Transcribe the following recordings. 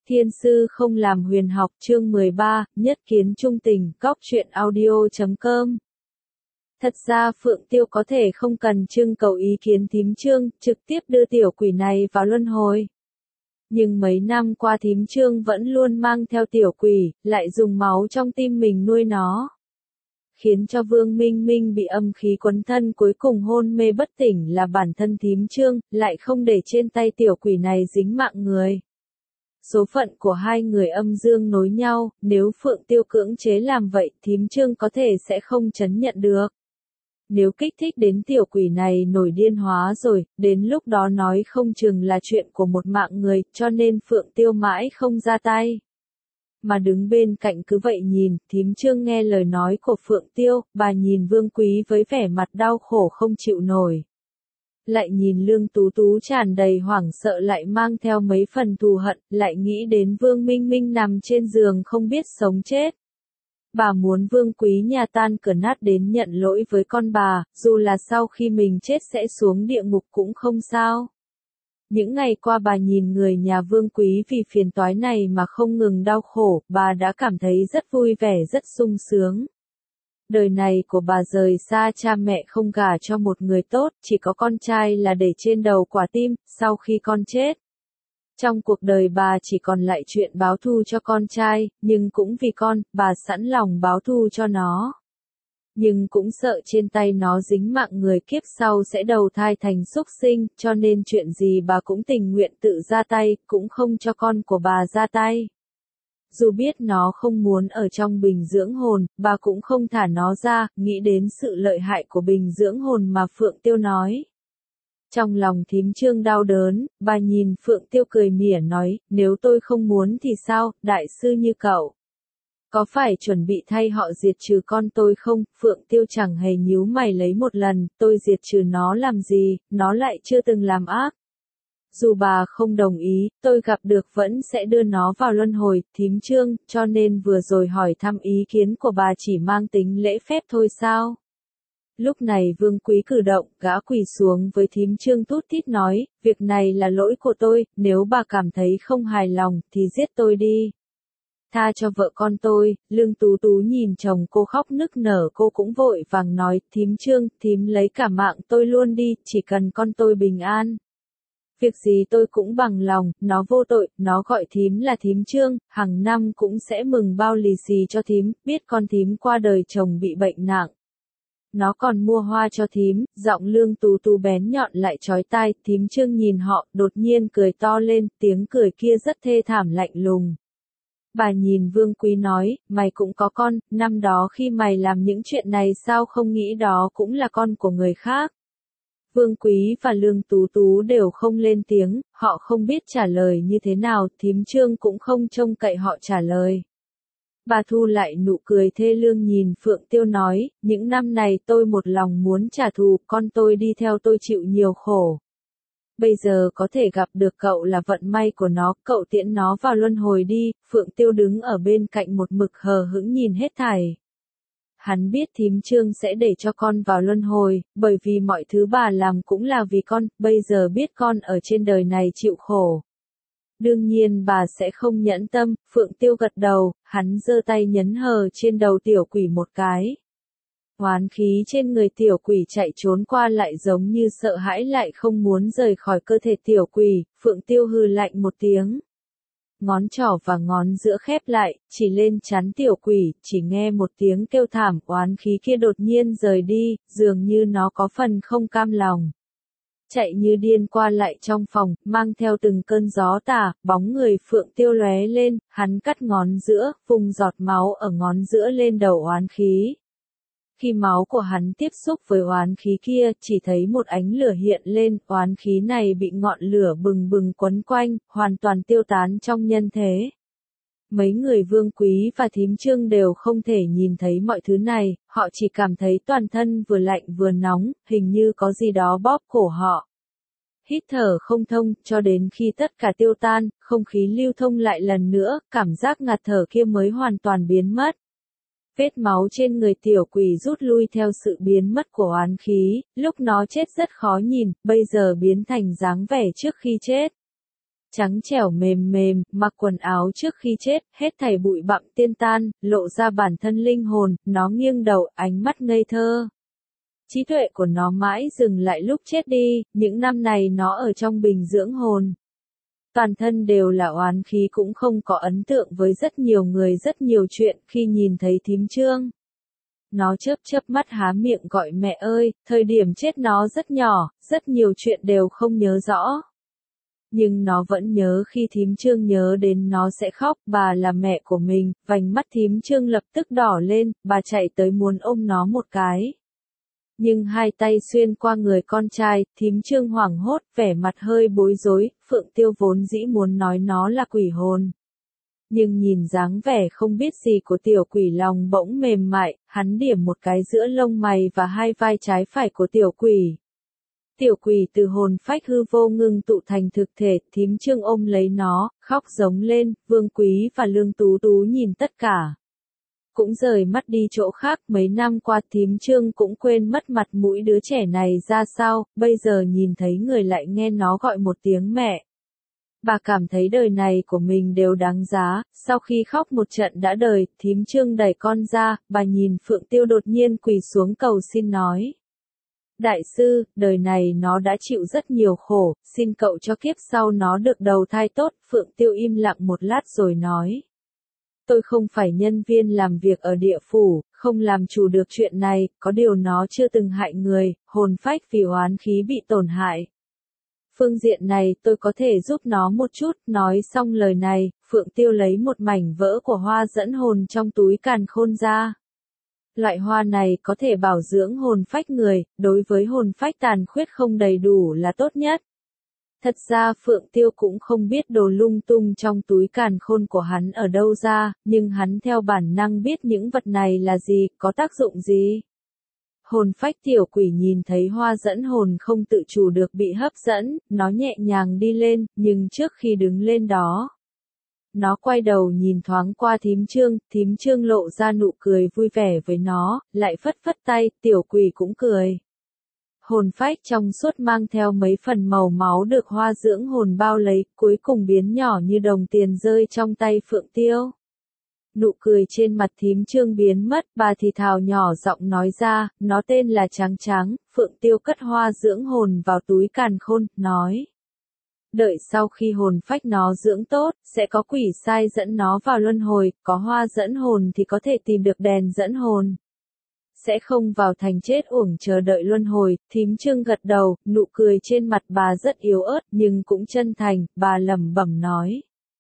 Thiên sư không làm huyền học chương 13, nhất kiến trung tình, góc truyện audio.com. Thật ra Phượng Tiêu có thể không cần trưng cầu ý kiến thím Trương, trực tiếp đưa tiểu quỷ này vào luân hồi. Nhưng mấy năm qua thím Trương vẫn luôn mang theo tiểu quỷ, lại dùng máu trong tim mình nuôi nó. Khiến cho Vương Minh Minh bị âm khí quấn thân cuối cùng hôn mê bất tỉnh là bản thân thím Trương, lại không để trên tay tiểu quỷ này dính mạng người. Số phận của hai người âm dương nối nhau, nếu Phượng Tiêu cưỡng chế làm vậy, thím Trương có thể sẽ không trấn nhận được. Nếu kích thích đến tiểu quỷ này nổi điên hóa rồi, đến lúc đó nói không chừng là chuyện của một mạng người, cho nên Phượng Tiêu mãi không ra tay. Mà đứng bên cạnh cứ vậy nhìn, thím Trương nghe lời nói của Phượng Tiêu, bà nhìn Vương Quý với vẻ mặt đau khổ không chịu nổi. Lại nhìn Lương Tú Tú tràn đầy hoảng sợ lại mang theo mấy phần thù hận, lại nghĩ đến Vương Minh Minh nằm trên giường không biết sống chết. Bà muốn Vương Quý nhà tan cửa nát đến nhận lỗi với con bà, dù là sau khi mình chết sẽ xuống địa ngục cũng không sao. Những ngày qua bà nhìn người nhà Vương Quý vì phiền toái này mà không ngừng đau khổ, bà đã cảm thấy rất vui vẻ rất sung sướng. Đời này của bà rời xa cha mẹ không gả cho một người tốt, chỉ có con trai là để trên đầu quả tim, sau khi con chết. Trong cuộc đời bà chỉ còn lại chuyện báo thù cho con trai, nhưng cũng vì con, bà sẵn lòng báo thù cho nó. Nhưng cũng sợ trên tay nó dính mạng người kiếp sau sẽ đầu thai thành súc sinh, cho nên chuyện gì bà cũng tình nguyện tự ra tay, cũng không cho con của bà ra tay. Dù biết nó không muốn ở trong bình dưỡng hồn, bà cũng không thả nó ra, nghĩ đến sự lợi hại của bình dưỡng hồn mà Phượng Tiêu nói. Trong lòng thím Trương đau đớn, bà nhìn Phượng Tiêu cười mỉa nói, nếu tôi không muốn thì sao, đại sư như cậu. Có phải chuẩn bị thay họ diệt trừ con tôi không? Phượng Tiêu chẳng hề nhíu mày lấy một lần, tôi diệt trừ nó làm gì, nó lại chưa từng làm ác. Dù bà không đồng ý, tôi gặp được vẫn sẽ đưa nó vào luân hồi, thím Trương, cho nên vừa rồi hỏi thăm ý kiến của bà chỉ mang tính lễ phép thôi sao? Lúc này Vương Quý cử động, gã quỳ xuống với thím Trương tút tít nói, việc này là lỗi của tôi, nếu bà cảm thấy không hài lòng, thì giết tôi đi. Tha cho vợ con tôi. Lương Tú Tú nhìn chồng cô khóc nức nở, cô cũng vội vàng nói, thím Trương, thím lấy cả mạng tôi luôn đi, chỉ cần con tôi bình an. Việc gì tôi cũng bằng lòng, nó vô tội, nó gọi thím là thím Trương, hàng năm cũng sẽ mừng bao lì xì cho thím, biết con thím qua đời chồng bị bệnh nặng. Nó còn mua hoa cho thím, giọng Lương Tú Tú bén nhọn lại chói tai, thím Trương nhìn họ, đột nhiên cười to lên, tiếng cười kia rất thê thảm lạnh lùng. Bà nhìn Vương Quý nói, mày cũng có con, năm đó khi mày làm những chuyện này sao không nghĩ đó cũng là con của người khác. Vương Quý và Lương Tú Tú đều không lên tiếng, họ không biết trả lời như thế nào, thím Trương cũng không trông cậy họ trả lời. Bà thu lại nụ cười thê lương nhìn Phượng Tiêu nói, những năm này tôi một lòng muốn trả thù, con tôi đi theo tôi chịu nhiều khổ. Bây giờ có thể gặp được cậu là vận may của nó, cậu tiễn nó vào luân hồi đi. Phượng Tiêu đứng ở bên cạnh một mực hờ hững nhìn hết thảy. Hắn biết thím Trương sẽ để cho con vào luân hồi, bởi vì mọi thứ bà làm cũng là vì con, bây giờ biết con ở trên đời này chịu khổ. Đương nhiên bà sẽ không nhẫn tâm. Phượng Tiêu gật đầu, hắn giơ tay nhấn hờ trên đầu tiểu quỷ một cái. Oán khí trên người tiểu quỷ chạy trốn qua lại giống như sợ hãi lại không muốn rời khỏi cơ thể tiểu quỷ. Phượng Tiêu hừ lạnh một tiếng. Ngón trỏ và ngón giữa khép lại, chỉ lên trán tiểu quỷ, chỉ nghe một tiếng kêu thảm, oán khí kia đột nhiên rời đi, dường như nó có phần không cam lòng. Chạy như điên qua lại trong phòng, mang theo từng cơn gió tà, bóng người Phượng Tiêu lóe lên, hắn cắt ngón giữa, vùng giọt máu ở ngón giữa lên đầu oán khí. Khi máu của hắn tiếp xúc với oán khí kia, chỉ thấy một ánh lửa hiện lên, oán khí này bị ngọn lửa bừng bừng quấn quanh, hoàn toàn tiêu tán trong nhân thế. Mấy người Vương Quý và thím Trương đều không thể nhìn thấy mọi thứ này, họ chỉ cảm thấy toàn thân vừa lạnh vừa nóng, hình như có gì đó bóp cổ họ. Hít thở không thông, cho đến khi tất cả tiêu tan, không khí lưu thông lại lần nữa, cảm giác ngạt thở kia mới hoàn toàn biến mất. Vết máu trên người tiểu quỷ rút lui theo sự biến mất của oán khí, lúc nó chết rất khó nhìn, bây giờ biến thành dáng vẻ trước khi chết. trắng trẻo mềm mềm, mặc quần áo trước khi chết, hết thảy bụi bặm tiên tan, lộ ra bản thân linh hồn, nó nghiêng đầu, ánh mắt ngây thơ. Trí tuệ của nó mãi dừng lại lúc chết đi, những năm này nó ở trong bình dưỡng hồn. Toàn thân đều là oán khí, cũng không có ấn tượng với rất nhiều người, rất nhiều chuyện. Khi nhìn thấy thím Trương, nó chớp chớp mắt há miệng gọi mẹ ơi. Thời điểm chết nó rất nhỏ, rất nhiều chuyện đều không nhớ rõ. Nhưng nó vẫn nhớ khi thím Trương nhớ đến nó sẽ khóc. Bà là mẹ của mình, vành mắt thím Trương lập tức đỏ lên, bà chạy tới muốn ôm nó một cái. Nhưng hai tay xuyên qua người con trai, thím Trương hoảng hốt, vẻ mặt hơi bối rối. Phượng Tiêu vốn dĩ muốn nói nó là quỷ hồn. Nhưng nhìn dáng vẻ không biết gì của tiểu quỷ, lòng bỗng mềm mại, hắn điểm một cái giữa lông mày và hai vai trái phải của tiểu quỷ. Tiểu quỷ từ hồn phách hư vô ngưng tụ thành thực thể, thím Trương ôm lấy nó, khóc giống lên. Vương Quý và Lương Tú Tú nhìn tất cả, cũng rời mắt đi chỗ khác. Mấy năm qua thím Trương cũng quên mất mặt mũi đứa trẻ này ra sao, bây giờ nhìn thấy người lại nghe nó gọi một tiếng mẹ. Bà cảm thấy đời này của mình đều đáng giá. Sau khi khóc một trận đã đời, thím Trương đẩy con ra, bà nhìn Phượng Tiêu đột nhiên quỳ xuống cầu xin nói. Đại sư, đời này nó đã chịu rất nhiều khổ, xin cậu cho kiếp sau nó được đầu thai tốt. Phượng Tiêu im lặng một lát rồi nói. Tôi không phải nhân viên làm việc ở địa phủ, không làm chủ được chuyện này, có điều nó chưa từng hại người, hồn phách vì oán khí bị tổn hại. Phương diện này tôi có thể giúp nó một chút. Nói xong lời này, Phượng Tiêu lấy một mảnh vỡ của hoa dẫn hồn trong túi càn khôn ra. Loại hoa này có thể bảo dưỡng hồn phách người, đối với hồn phách tàn khuyết không đầy đủ là tốt nhất. Thật ra Phượng Tiêu cũng không biết đồ lung tung trong túi càn khôn của hắn ở đâu ra, nhưng hắn theo bản năng biết những vật này là gì, có tác dụng gì. Hồn phách tiểu quỷ nhìn thấy hoa dẫn hồn không tự chủ được bị hấp dẫn, nó nhẹ nhàng đi lên, nhưng trước khi đứng lên đó, nó quay đầu nhìn thoáng qua thím Trương lộ ra nụ cười vui vẻ với nó, lại phất phất tay, tiểu quỷ cũng cười. Hồn phách trong suốt mang theo mấy phần màu máu được hoa dưỡng hồn bao lấy, cuối cùng biến nhỏ như đồng tiền rơi trong tay Phượng Tiêu. Nụ cười trên mặt thím Trương biến mất, bà thì thào nhỏ giọng nói ra, nó tên là Trắng Trắng. Phượng Tiêu cất hoa dưỡng hồn vào túi càn khôn, nói. Đợi sau khi hồn phách nó dưỡng tốt, sẽ có quỷ sai dẫn nó vào luân hồi, có hoa dẫn hồn thì có thể tìm được đèn dẫn hồn. Sẽ không vào thành chết uổng chờ đợi luân hồi. Thím Trương gật đầu, nụ cười trên mặt bà rất yếu ớt nhưng cũng chân thành, bà lẩm bẩm nói.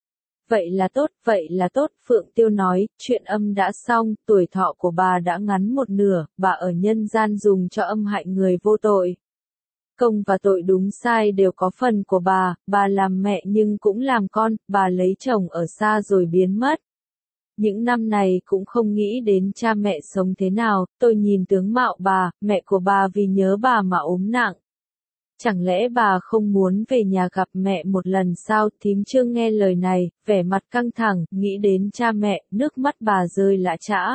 Vậy là tốt, vậy là tốt. Phượng Tiêu nói, chuyện âm đã xong, tuổi thọ của bà đã ngắn một nửa, bà ở nhân gian dùng cho âm hại người vô tội. Công và tội đúng sai đều có phần của bà làm mẹ nhưng cũng làm con, bà lấy chồng ở xa rồi biến mất. Những năm này cũng không nghĩ đến cha mẹ sống thế nào, tôi nhìn tướng mạo bà, mẹ của bà vì nhớ bà mà ốm nặng. Chẳng lẽ bà không muốn về nhà gặp mẹ một lần sao? Thím Trương nghe lời này, vẻ mặt căng thẳng, nghĩ đến cha mẹ, nước mắt bà rơi lã chã.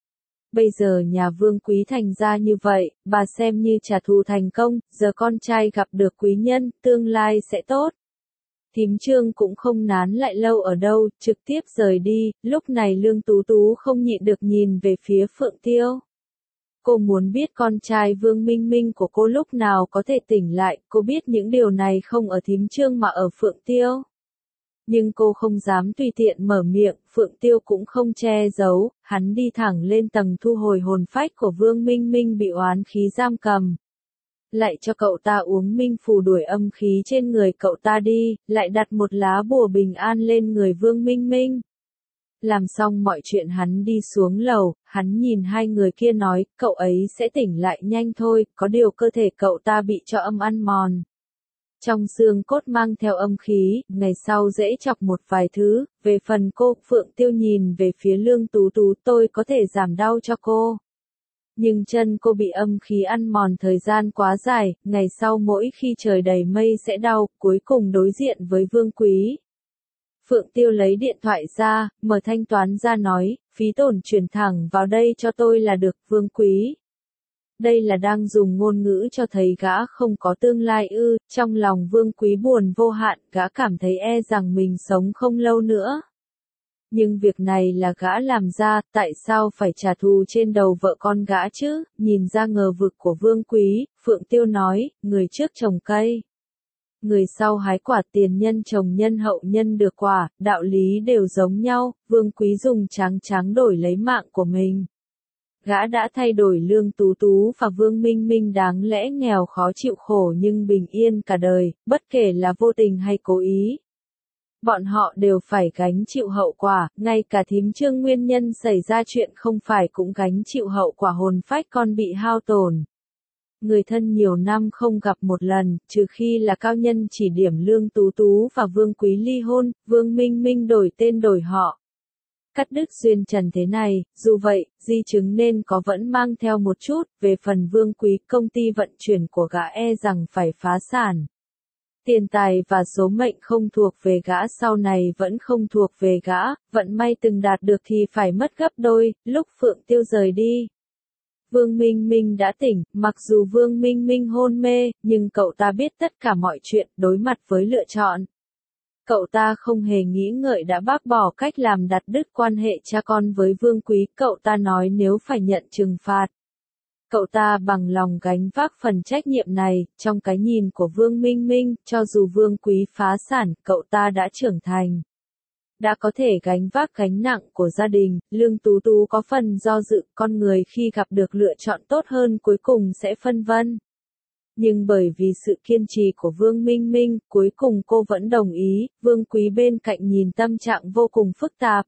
Bây giờ nhà Vương Quý thành ra như vậy, bà xem như trả thù thành công, giờ con trai gặp được quý nhân, tương lai sẽ tốt. Thím Trương cũng không nán lại lâu ở đâu, trực tiếp rời đi. Lúc này Lương Tú Tú không nhịn được nhìn về phía Phượng Tiêu. Cô muốn biết con trai Vương Minh Minh của cô lúc nào có thể tỉnh lại, cô biết những điều này không ở thím Trương mà ở Phượng Tiêu. Nhưng cô không dám tùy tiện mở miệng, Phượng Tiêu cũng không che giấu, hắn đi thẳng lên tầng thu hồi hồn phách của Vương Minh Minh bị oán khí giam cầm. Lại cho cậu ta uống minh phù đuổi âm khí trên người cậu ta đi, lại đặt một lá bùa bình an lên người Vương Minh Minh. Làm xong mọi chuyện hắn đi xuống lầu, hắn nhìn hai người kia nói, cậu ấy sẽ tỉnh lại nhanh thôi, có điều cơ thể cậu ta bị cho âm ăn mòn. Trong xương cốt mang theo âm khí, ngày sau dễ chọc một vài thứ. Về phần cô, Phượng Tiêu nhìn về phía Lương Tú Tú, tôi có thể giảm đau cho cô. Nhưng chân cô bị âm khí ăn mòn thời gian quá dài, ngày sau mỗi khi trời đầy mây sẽ đau, cuối cùng đối diện với Vương Quý. Phượng Tiêu lấy điện thoại ra, mở thanh toán ra nói, phí tổn chuyển thẳng vào đây cho tôi là được, Vương Quý. Đây là đang dùng ngôn ngữ cho thấy gã không có tương lai ư, trong lòng Vương Quý buồn vô hạn, gã cảm thấy e rằng mình sống không lâu nữa. Nhưng việc này là gã làm ra, tại sao phải trả thù trên đầu vợ con gã chứ? Nhìn ra ngờ vực của Vương Quý, Phượng Tiêu nói, người trước trồng cây, người sau hái quả, tiền nhân trồng nhân hậu nhân được quả, đạo lý đều giống nhau, Vương Quý dùng trắng trắng đổi lấy mạng của mình. Gã đã thay đổi Lương Tú Tú và Vương Minh Minh đáng lẽ nghèo khó chịu khổ nhưng bình yên cả đời, bất kể là vô tình hay cố ý. Bọn họ đều phải gánh chịu hậu quả, ngay cả thím Trương nguyên nhân xảy ra chuyện không phải cũng gánh chịu hậu quả hồn phách con bị hao tổn. Người thân nhiều năm không gặp một lần, trừ khi là cao nhân chỉ điểm Lương Tú Tú và Vương Quý ly hôn, Vương Minh Minh đổi tên đổi họ. Cắt đứt duyên trần thế này, dù vậy, di chứng nên có vẫn mang theo một chút, về phần Vương Quý, công ty vận chuyển của gã e rằng phải phá sản. Tiền tài và số mệnh không thuộc về gã sau này vẫn không thuộc về gã, vận may từng đạt được thì phải mất gấp đôi, lúc Phượng Tiêu rời đi. Vương Minh Minh đã tỉnh, mặc dù Vương Minh Minh hôn mê, nhưng cậu ta biết tất cả mọi chuyện, đối mặt với lựa chọn. Cậu ta không hề nghĩ ngợi đã bác bỏ cách làm đặt đứt quan hệ cha con với Vương Quý, cậu ta nói nếu phải nhận trừng phạt. Cậu ta bằng lòng gánh vác phần trách nhiệm này, trong cái nhìn của Vương Minh Minh, cho dù Vương Quý phá sản, cậu ta đã trưởng thành. Đã có thể gánh vác gánh nặng của gia đình, Lương Tú Tú có phần do dự, con người khi gặp được lựa chọn tốt hơn cuối cùng sẽ phân vân. Nhưng bởi vì sự kiên trì của Vương Minh Minh, cuối cùng cô vẫn đồng ý, Vương Quý bên cạnh nhìn tâm trạng vô cùng phức tạp.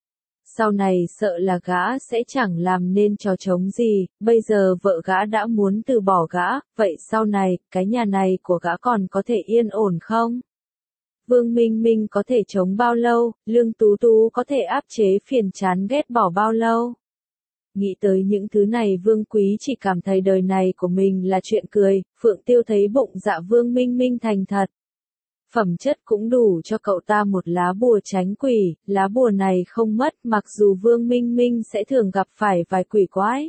Sau này sợ là gã sẽ chẳng làm nên trò trống gì, bây giờ vợ gã đã muốn từ bỏ gã, vậy sau này, cái nhà này của gã còn có thể yên ổn không? Vương Minh Minh có thể chống bao lâu, Lương Tú Tú có thể áp chế phiền chán ghét bỏ bao lâu? Nghĩ tới những thứ này Vương Quý chỉ cảm thấy đời này của mình là chuyện cười, Phượng Tiêu thấy bụng dạ Vương Minh Minh thành thật. Phẩm chất cũng đủ cho cậu ta một lá bùa tránh quỷ, lá bùa này không mất mặc dù Vương Minh Minh sẽ thường gặp phải vài quỷ quái.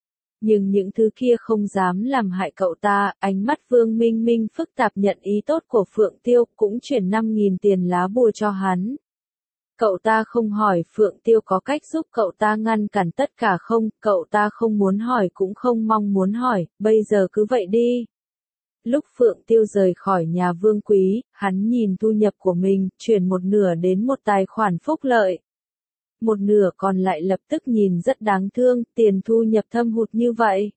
Nhưng những thứ kia không dám làm hại cậu ta, ánh mắt Vương Minh Minh phức tạp nhận ý tốt của Phượng Tiêu cũng chuyển 5.000 tiền lá bùa cho hắn. Cậu ta không hỏi Phượng Tiêu có cách giúp cậu ta ngăn cản tất cả không, cậu ta không muốn hỏi cũng không mong muốn hỏi, bây giờ cứ vậy đi. Lúc Phượng Tiêu rời khỏi nhà Vương Quý, hắn nhìn thu nhập của mình, chuyển một nửa đến một tài khoản phúc lợi. Một nửa còn lại lập tức nhìn rất đáng thương, tiền thu nhập thâm hụt như vậy.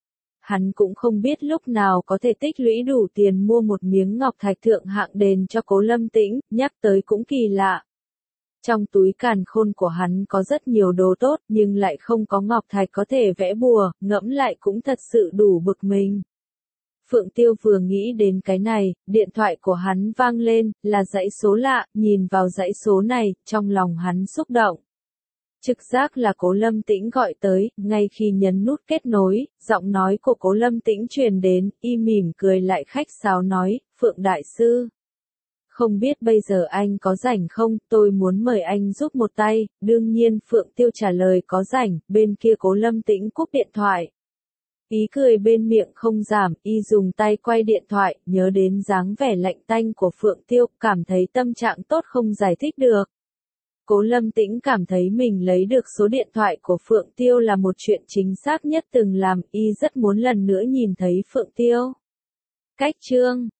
Hắn cũng không biết lúc nào có thể tích lũy đủ tiền mua một miếng ngọc thạch thượng hạng đền cho Cố Lâm Tĩnh, nhắc tới cũng kỳ lạ. Trong túi càn khôn của hắn có rất nhiều đồ tốt nhưng lại không có ngọc thạch có thể vẽ bùa, ngẫm lại cũng thật sự đủ bực mình. Phượng Tiêu vừa nghĩ đến cái này, điện thoại của hắn vang lên, là dãy số lạ, nhìn vào dãy số này, trong lòng hắn xúc động. Trực giác là Cố Lâm Tĩnh gọi tới, ngay khi nhấn nút kết nối, giọng nói của Cố Lâm Tĩnh truyền đến, y mỉm cười lại khách sáo nói, Phượng Đại Sư. Không biết bây giờ anh có rảnh không, tôi muốn mời anh giúp một tay, đương nhiên Phượng Tiêu trả lời có rảnh, bên kia Cố Lâm Tĩnh cúp điện thoại. Ý cười bên miệng không giảm, y dùng tay quay điện thoại, nhớ đến dáng vẻ lạnh tanh của Phượng Tiêu, cảm thấy tâm trạng tốt không giải thích được. Cố Lâm Tĩnh cảm thấy mình lấy được số điện thoại của Phượng Tiêu là một chuyện chính xác nhất từng làm, y rất muốn lần nữa nhìn thấy Phượng Tiêu. Cách chương